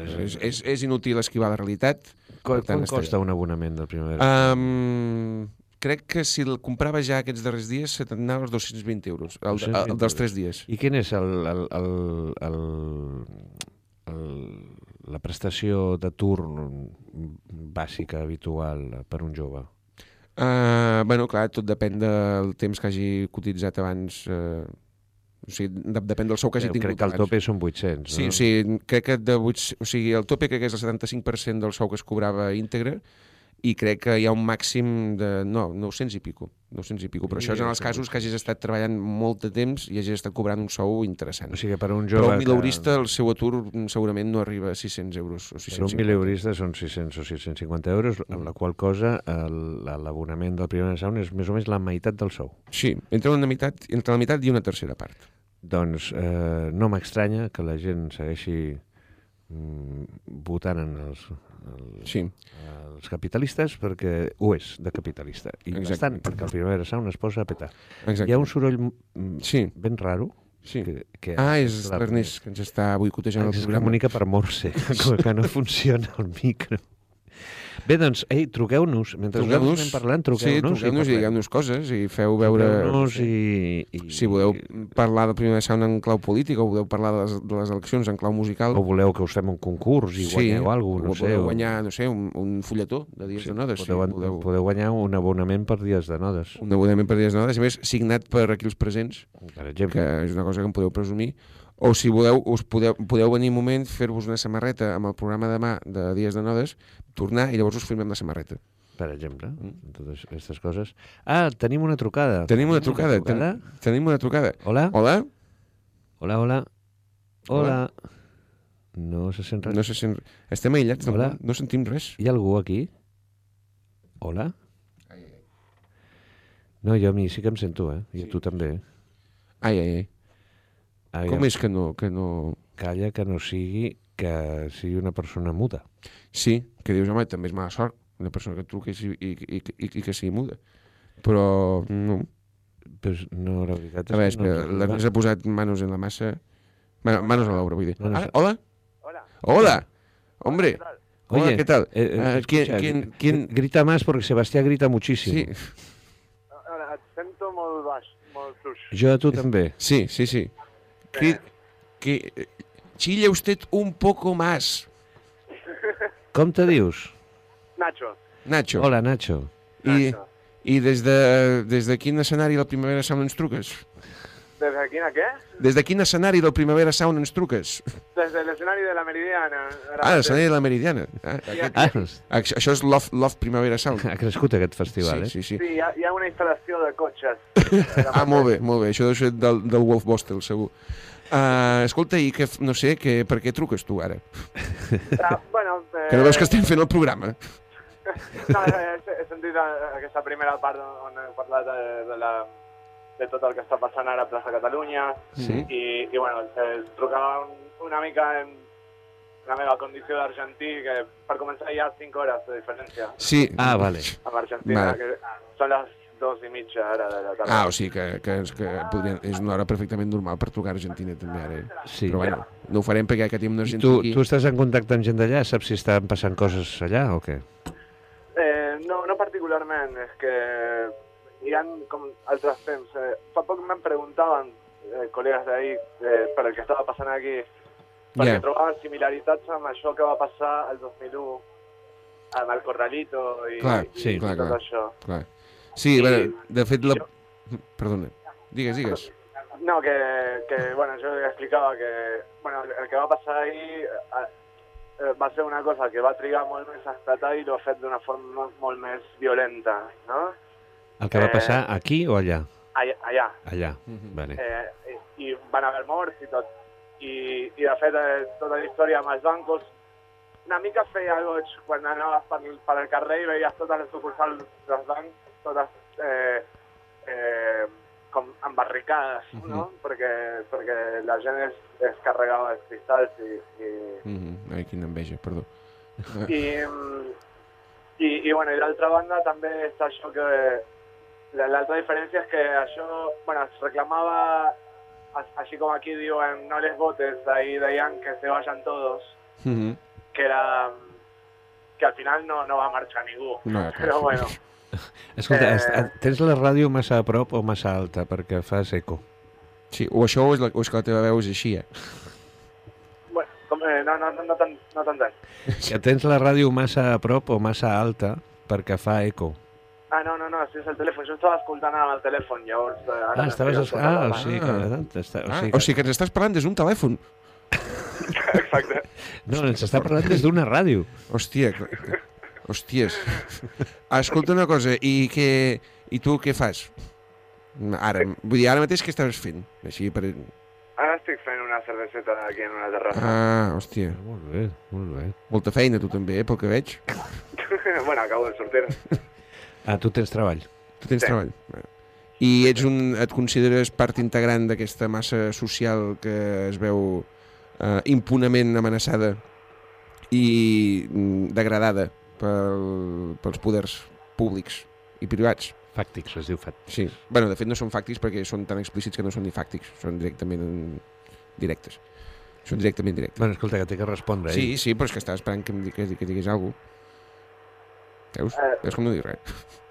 És inútil esquivar la realitat. Quan costa un abonament del Primavera Sound? Crec que si el comprava ja aquests darrers dies se t'anava als 220 euros, el dels 3 dies. I quin és la prestació de turn bàsica, habitual, per un jove? Bueno, clar, tot depèn del temps que hagi cotitzat abans, o sigui, depèn del sou que hagi tingut abans. Crec que el tope són 800, no? Sí, o sigui, crec que el tope crec que és el 75% del sou que es cobrava íntegre, i crec que hi ha un màxim de 900 i pico, però això és en els casos que hagis estat treballant molt de temps i hagis estat cobrant un sou interessant. O sigui, per un jove... Però un mileurista, el seu atur segurament no arriba a 600 euros o 650. Per un mileurista són 600 o 650 euros, amb la qual cosa l'abonament del Primavera Sound és més o menys la meitat del sou. Sí, entre la meitat i una tercera part. Doncs no m'estranya que la gent segueixi votant en els capitalistes, perquè ho és de capitalista, i bastant, perquè el Primavera Sound es posa a petar. Hi ha un soroll ben raro. És l'Ernest que ens està boicotejant el programa. Es comunica per Morse, que no funciona el micro. Bé, doncs, truqueu-nos. Mentre nosaltres anem parlant, truqueu-nos. Sí, truqueu-nos i digueu-nos coses i feu veure... Si voleu parlar del Primavera Sound en clau política, o voleu parlar de les eleccions en clau musical... O voleu que us fem un concurs i guanyeu alguna cosa, no sé. O podeu guanyar, no sé, un fulletó de Dies de Nodes. Podeu guanyar un abonament per Dies de Nodes. Un abonament per Dies de Nodes, i més signat per aquí els presents, per exemple, que és una cosa que em podeu presumir. O si voleu, podeu venir un moment, fer-vos una samarreta amb el programa demà de Dies de Nodes, tornar i llavors us firmem la samarreta. Per exemple, totes aquestes coses. Tenim una trucada. Tenim una trucada. Hola? Hola? Hola? No se sent res. No se sent... Estem aïllats, no sentim res. Hi ha algú aquí? Hola? No, jo a mi sí que em sento, I a tu també. Ai. Com és que no... Calla, que no sigui una persona muda. Sí, que dius, home, també és mala sort una persona que truca i que sigui muda. Però no. Pues no, la veritat és que... A veure, l'Ernest ha posat manos en la massa... Manos a l'obra, vull dir. Hola? Hola! Hombre! Hola, ¿qué tal? ¿Quién grita más? Porque Sebastián grita muchísimo. Sí. Et sento molt baix, molt fluix. Jo a tu també. Sí. Chille usted un poco más. Com te dius? Nacho. Nacho. Hola, Nacho. I des de quin escenari del Primavera Sound ens truques? ¿Desde aquí a qué? Des de quin escenari del Primavera Sound ens truques? Desde el escenario de la Meridiana. L'escenari de la Meridiana. Això és Love Primavera Sound. Ha crescut aquest festival, Sí. Sí, hi ha una instal·lació de cotxes. Molt bé. Això deu ser del Wolf Bostel, segur. Escolta, i no sé, per què truques tu ara? Bueno, Que no veus que estem fent el programa? No, he sentit aquesta primera part on he parlat de tot el que està passant ara a Plaça Catalunya. Sí. I bueno, trucava una mica en la meva condició d'argentí, que per començar hi ha 5 hores de diferència Sí. Vale. amb Argentina, Vale. que són les 2:30 ara de la tarda. O sigui que és una hora perfectament normal per trucar a Argentina també ara. Sí. Però bueno, no ho farem perquè ja tenim un I argentí aquí. tu estàs en contacte amb gent d'allà? Saps si estan passant coses allà o què? No particularment, és que hi ha com altres temps. Fa poc me'n preguntaven col·legues d'ahir per el que estava passant aquí, perquè trobaven similaritats amb això que va passar el 2001 amb el Corralito i tot això. Clar. Sí, de fet, perdona, digues. No, que bueno, jo explicava que bueno, el que va passar ahir va ser una cosa que va trigar molt més a esclatar i l'ha fet d'una forma molt més violenta, no? El que va passar aquí o allà? Allà. Allà, vale. I van haver morts i tot. I de fet, tota la història amb els bancos, una mica feia goig quan anaves per el carrer i veies totes les sucursals dels bancs, totes com embarricades, no? Perquè la gent es carregava els cristalls Ai, quina enveja, perdó. I bueno, i d'altra banda també està això que l'altra diferència és que això, bueno, es reclamava, així com aquí diuen, no les votes, ahí deien que se vayan todos, que era que al final no va marxar ningú, però bueno. Escolta, tens la ràdio massa a prop o massa alta perquè fas eco? Sí, o això o és que la teva veu és així, Bueno, no tant. Que tens la ràdio massa a prop o massa alta perquè fa eco? No, sí, és el telèfon. Jo estava escoltant amb el telèfon, llavors... O sigui que ens estàs parlant des d'un telèfon. Exacte. No, ens està parlant des d'una ràdio. Hòsties. Escolta una cosa, i tu què fas? Ara mateix què estàs fent? Així per... Ara estic fent una cerveseta aquí en una terrassa. Hòstia. Molt bé. Molta feina tu també, pel que veig. Bueno, acabo de sortir. Tu tens treball. Tu tens treball. I et consideres part integrant d'aquesta massa social que es veu impunament amenaçada i degradada pels poders públics i privats? Fàctics, es diu fàctics. Sí. Bueno, de fet no són fàctics perquè són tan explícits que no són ni fàctics, són directament directes. Són directament directes. Bueno, escolta, que t'he que respondre. Sí, però és que estava esperant que digués alguna cosa. Veus? Veus com no dic res?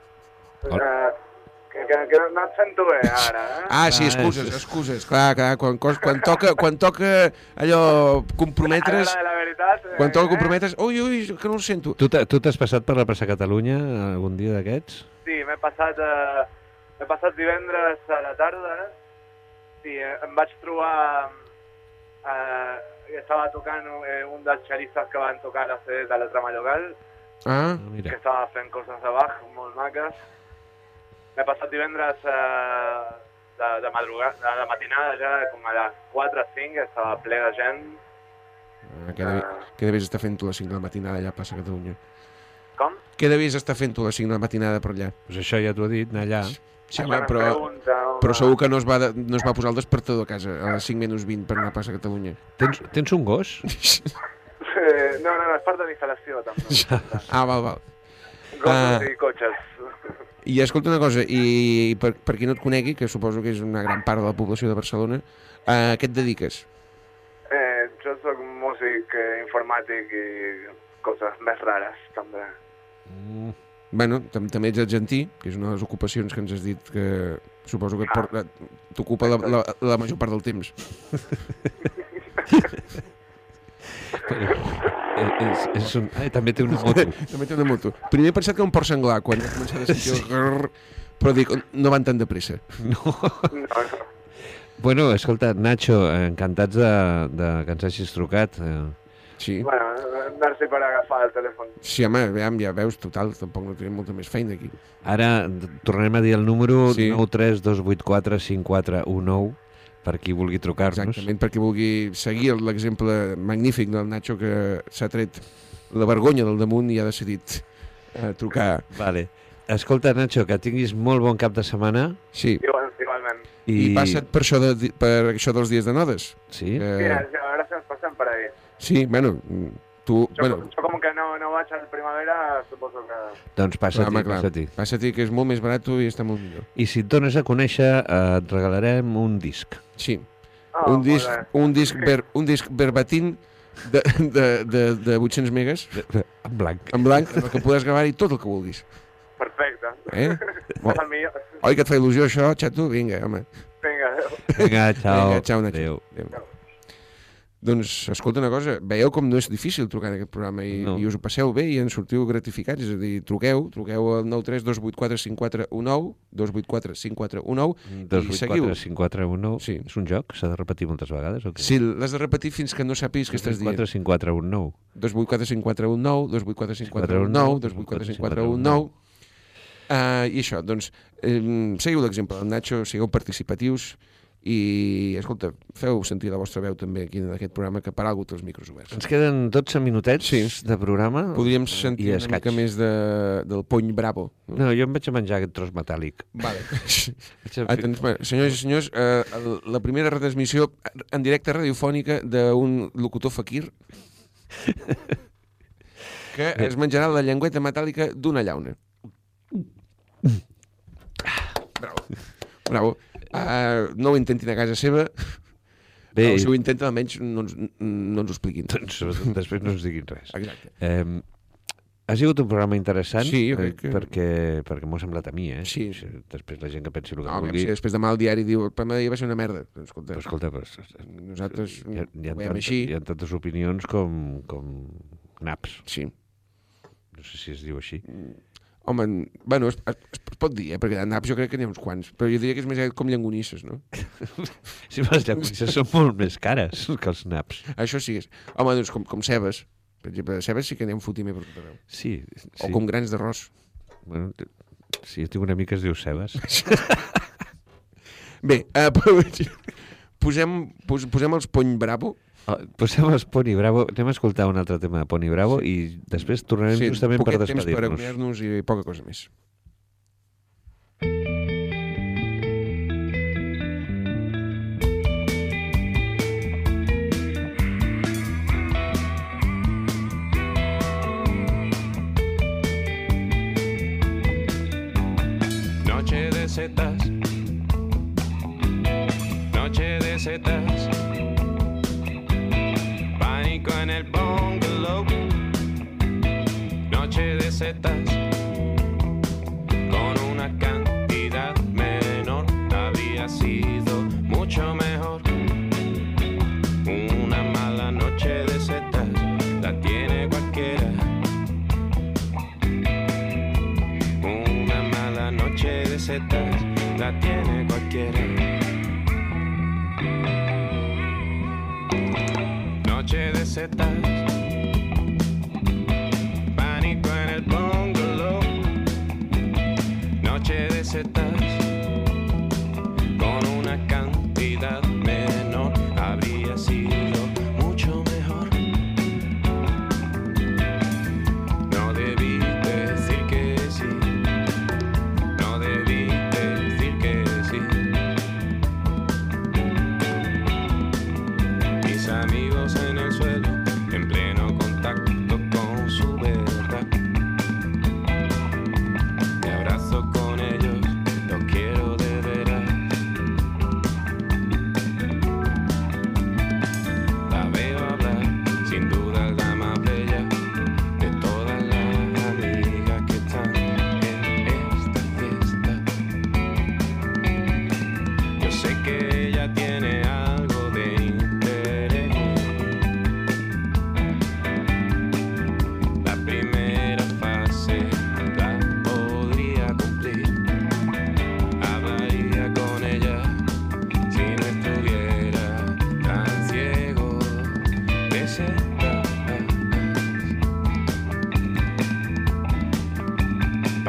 Que no et sento bé, ara, sí, excuses. Clar, quan toca allò comprometre's... A la veritat... Quan toca comprometre's... Ui, que no ho sento. Tu t'has passat per la plaça Catalunya algun dia d'aquests? Sí, m'he passat divendres a la tarda. Sí, em vaig trobar... estava tocant un dels xeristes que van tocar la CD de la trama local. Mira. Que estava fent coses de baix, molt maques. M'he passat divendres de madrugada, de matinada ja, com a les 4 o 5, estava ple de gent. Què devies estar fent tu a les 5 de la matinada allà a Plaça Catalunya? Com? Què devies estar fent tu a les 5 de la matinada per allà? Pues això ja t'ho he dit, anar allà. Sí, però segur que no es va posar el despertador a casa a les 5 menys 20 per anar a Plaça Catalunya. Tens un gos? No, és part de l'instal·lació, també. Val. Gossos i cotxes. I escolta una cosa, i per qui no et conegui, que suposo que és una gran part de la població de Barcelona, a què et dediques? Jo soc músic informàtic i coses més rares, també. Bueno, també ets argentí, que és una de les ocupacions que ens has dit que suposo que t'ocupa la major part del temps. També té una moto. També té una moto. Primer he pensat que era un porc senglar, quan he començat a sentir el grrr, però dic, no van tan de pressa. No. No. Bueno, escolta, Nacho, encantats de que ens hagis trucat. Sí. Bueno, merci per agafar el telèfon. Sí, home, ja veus, total, tampoc no tenim molta més feina aquí. Ara tornarem a dir el número Sí. 932845419 per qui vulgui trucar-nos. Exactament, perquè vulgui seguir l'exemple magnífic del Nacho que s'ha tret la vergonya del damunt i ha decidit trucar. Vale. Escolta, Nacho, que tinguis molt bon cap de setmana. Sí, Igualment. i passa't per això, per això dels dies de nodes. Sí? Mira, a veure si ens passem per ahí. Sí, bueno, tu... Jo com que no vaig al primavera, suposo que... Doncs passa-t'hi, clar, passa-t'hi. Passa-t'hi, que és molt més barat i està molt millor. I si et dones a conèixer, et regalarem un disc. Sí, Oh, un disc verbatim de 800 megas En blanc. en blanc, en el que podràs gravar-hi tot el que vulguis. Perfecte. Bon. El millor. Oi que et fa il·lusió això, xato? Vinga, home. Vinga, adéu. Vinga, xau. Vinga, xau, Nacho. Adéu. Adéu. Doncs, escolta una cosa, veieu com no és difícil trucar en aquest programa i us ho passeu bé i en sortiu gratificats, és a dir, truqueu al 932845419, 2845419 i seguiu. 2845419, Sí. és un joc? S'ha de repetir moltes vegades o què? Sí, l'has de repetir fins que no sàpigues què estàs dient. 2845419. 2845419, 2845419, 2845419. I això, doncs, seguiu l'exemple del Nacho, sigueu participatius i, escolta, feu sentir la vostra veu també aquí en aquest programa, que per algú té els micros oberts. Ens queden 12 minutets de programa. Podríem sentir una mica més del Pony Bravo. No, jo em vaig a menjar aquest tros metàl·lic. Vale. Senyors i senyors, la primera retransmissió en directe radiofònica d'un locutor fakir que es menjarà la llengüeta metàl·lica d'una llauna. Bravo. Bravo. No ho intentin a casa seva. Bé, o si ho intenten, almenys no ens ho expliquin. Doncs després no ens diguin res. Exacte. Ha sigut un programa interessant, sí, perquè m'ho ha semblat a mi, eh? Sí. Després la gent que pensi el que No, vulgui... si després demà el diari diu el programa d'ahir va ser una merda. Escolta, nosaltres hi ha veiem així. Hi ha tantes opinions com naps. Sí. No sé si es diu així. Home, bueno, es pot dir, perquè de naps jo crec que n'hi ha uns quants, però jo diria que és més com llangonisses, no? Sí, les llangonisses són molt més cares que els naps. Això sí. Home, doncs com cebes. Per exemple, de cebes sí que n'hi ha un fotimer per tot arreu. Sí. O com grans d'arròs. Bueno, sí, jo tinc una amiga que es diu Cebes. Bé, posem els Pony Bravo. Posem els Pony Bravo. Anem a escoltar un altre tema de Pony Bravo i després tornarem justament per despedir-nos. Sí, poquet temps per acomiadar-nos i poca cosa més. Noche de setas, noche de setas, pánico en el bungalow, noche de setas, con una cantidad menor, habría sido mucho mejor. Una mala noche de setas, la tiene cualquiera. Una mala noche de setas, la tiene cualquiera. Noche de setas, pánico en el bungalow. Noche de setas, con una cantidad menor, habría sido mucho mejor. No debí decir que sí, no debí decir que sí. Mis amigos en el suelo, en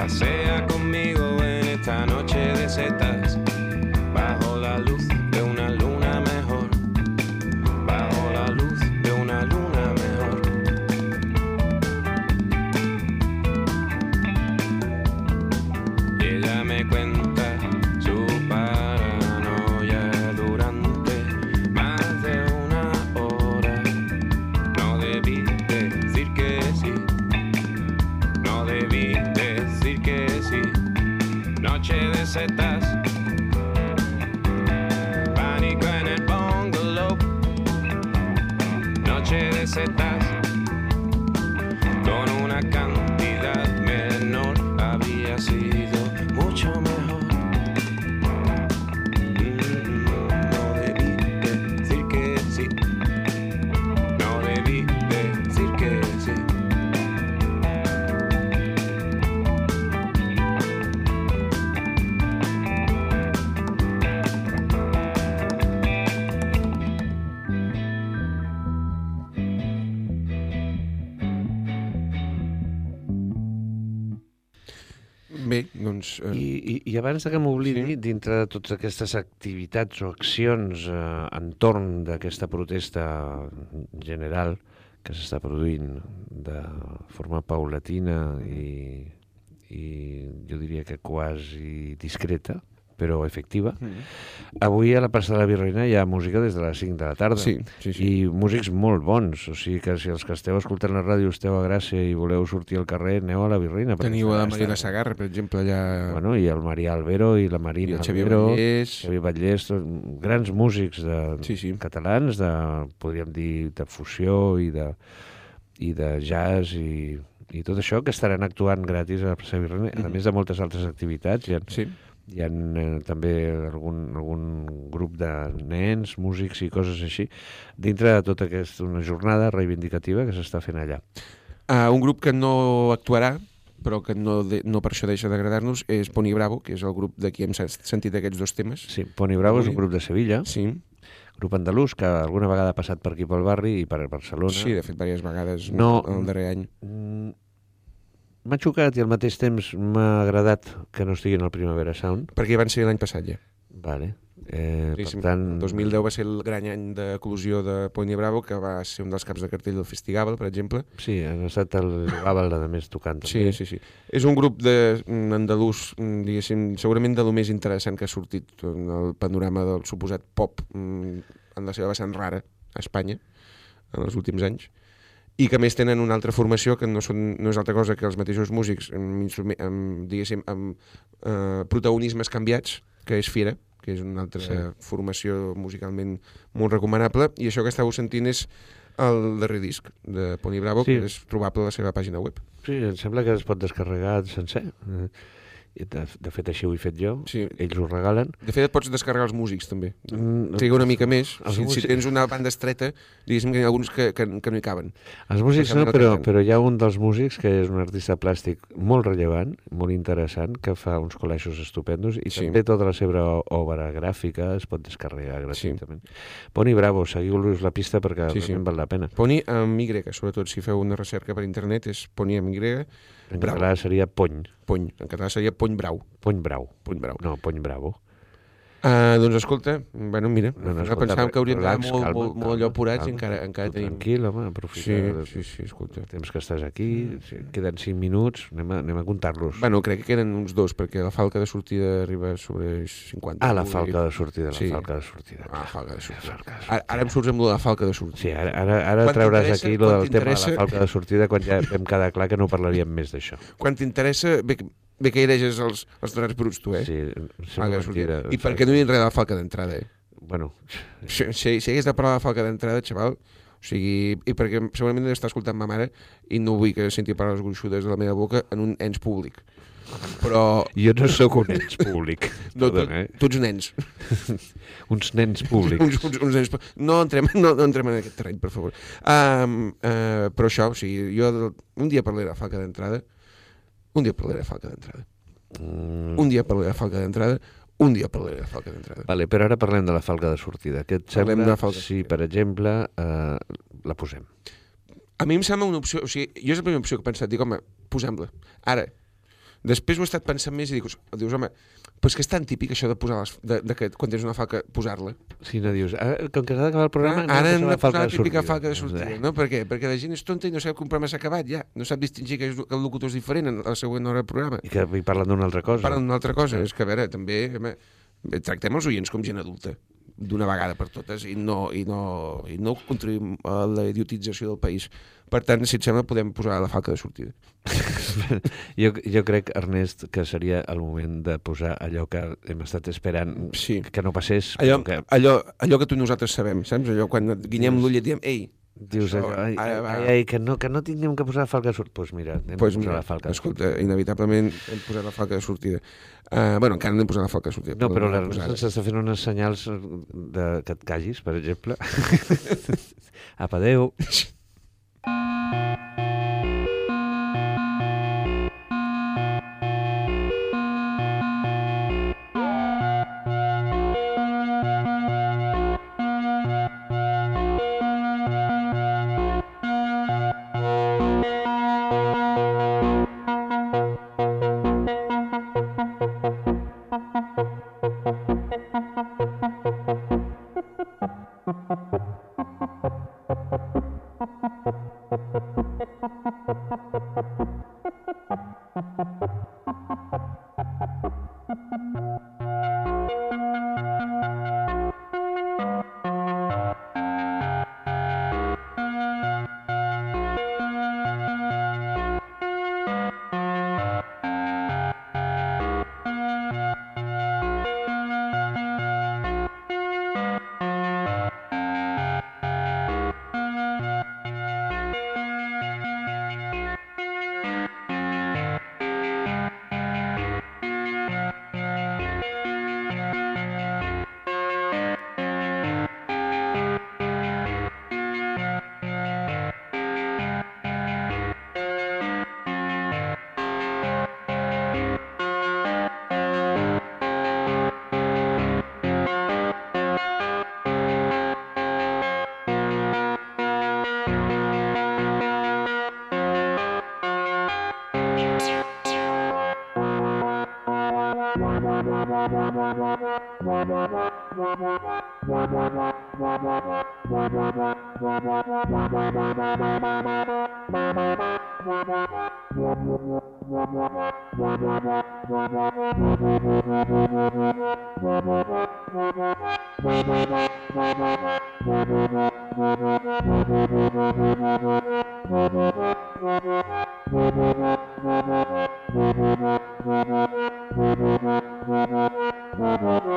Pasea conmigo en esta noche de setas, bajo la luz de una luna mejor, bajo la luz de una luna mejor. Y ella me cuenta su paranoia durante más de una hora. No debí decir que sí, no debí decir que sí. Noche de setas, pánico en el bungalow. Noche de setas, con una cantidad menor había sido mucho mejor. No debí decir que sí, no debí decir que sí. Bé, doncs... I abans que m'oblidi, dintre de totes aquestes activitats o accions entorn d'aquesta protesta general que s'està produint de forma paulatina i jo diria que quasi discreta, però efectiva. Avui a la plaça de la Virreina hi ha música des de les 5 de la tarda. Sí. I músics molt bons. O sigui que si els que esteu escoltant la ràdio esteu a Gràcia i voleu sortir al carrer, aneu a la Virreina. Teniu a la Marina Sagarra, per exemple, allà... Bueno, i el Marià Albero i la Marina Albero, Xavier Batllés, grans músics catalans, podríem dir, de fusió i de jazz i tot això, que estaran actuant gratis a la plaça de Virreina, a més de moltes altres activitats. Hi ha també algun grup de nens, músics i coses així, dintre de tota una jornada reivindicativa que s'està fent allà. Un grup que no actuarà, però que no per això deixa d'agradar-nos, és Pony Bravo, que és el grup de qui hem sentit aquests dos temes. Sí, Pony Bravo és un grup de Sevilla, grup andalús, que alguna vegada ha passat per aquí pel barri i per Barcelona. Sí, de fet, diverses vegades el darrer any. M'ha xocat i al mateix temps m'ha agradat que no estiguin al Primavera Sound. Perquè van ser l'any passat ja. Vale. Per tant... El 2010 va ser el gran any d'eclosió de Pony Bravo, que va ser un dels caps de cartell del Festigàbal, per exemple. Sí, han estat el Gàbal a més tocant. Sí. És un grup andalús, diguéssim, segurament de lo més interessant que ha sortit en el panorama del suposat pop en la seva vessant rara a Espanya en els últims anys. I que més tenen una altra formació que no és altra cosa que els mateixos músics amb protagonismes canviats, que és Fira, que és una altra formació musicalment molt recomanable, i això que estàveu sentint és el darrer disc de Pony Bravo, que és trobable a la seva pàgina web. Sí, em sembla que es pot descarregar sencer. De fet, així ho he fet jo. Ells ho regalen. De fet, et pots descarregar els músics, també. Triga una mica més. Si tens una banda estreta, diguéssim que hi ha alguns que no hi caben. Els músics no, però hi ha un dels músics que és un artista plàstic molt rellevant, molt interessant, que fa uns col·leixos estupendos, i també tota la seva obra gràfica es pot descarregar gratuïtament. Pony Bravo, seguiu-los la pista perquè realment val la pena. Pony amb Y, sobretot si feu una recerca per internet, és Pony amb Y. En català seria Pony. En català seria Pony Brau. Pony Brau. No, Pony Bravo. Doncs escolta, bueno, mira, pensàvem que hauríem d'anar molt allò apurats i encara tenim... Tranquil, home, aprofita. Sí, escolta. El temps que estàs aquí, queden 5 minuts, anem a comptar-los. Bueno, crec que queden uns 2, perquè la falca de sortida arriba sobre 50. La falca de sortida, falca de sortida. Falca de sortida. Ara em surts amb la falca de sortida. Sí, ara trauràs aquí el tema de la falca de sortida quan ja vam quedar clar que no parlaríem més d'això. Quan t'interessa... Bé que ideges els donats bruts, tu, Sí, i per què no hi ha res de la falca d'entrada, Bueno... Si hagués de parlar de la falca d'entrada, xaval, o sigui, i perquè segurament està escoltant ma mare i no vull que senti paraules gruixudes de la meva boca en un ens públic. Però... Jo no sóc un ens públic. Tots nens. Uns nens públics. Uns nens públics. No entrem en aquest terreny, per favor. Però això, o sigui, jo un dia parlaré de la falca d'entrada. Un dia parlaré de falca d'entrada. Vale, però ara parlem de la falca de sortida. Què et sembla si, per exemple, la posem? A mi em sembla una opció... O sigui, jo és la primera opció que he pensat. Dic, home, posem-la. Ara, Després ho he estat pensant més i dius, home, però és que és tan típic això de posar que quan tens una falca, posar-la. Sí, no dius, com que s'ha d'acabar el programa... Ara hem de posar la típica falca de sortida, no? Per què? Perquè la gent és tonta i no sap que un programa s'ha acabat ja. No sap distingir que el locutor és diferent a la següent hora del programa. I que parlen d'una altra cosa. Parlen d'una altra cosa. És que, a veure, també tractem els oients com gent adulta d'una vegada per totes i no contribuïm a la idiotització del país. Per tant, si et sembla, podem posar la falca de sortida. Jo crec, Ernest, que seria el moment de posar allò que hem estat esperant que no passés. Allò que tu i nosaltres sabem, saps? Allò quan guinyem l'ull i diem, ei, dius allò, que no tinguem que posar la falca de sortida. Doncs mira, anem a posar la falca de sortida. Escolta, inevitablement hem posat la falca de sortida. Encara no hem posat la falca de sortida. No, però l'Ernest s'està fent unes senyals que et callis, per exemple. Apa, adéu. Thank you.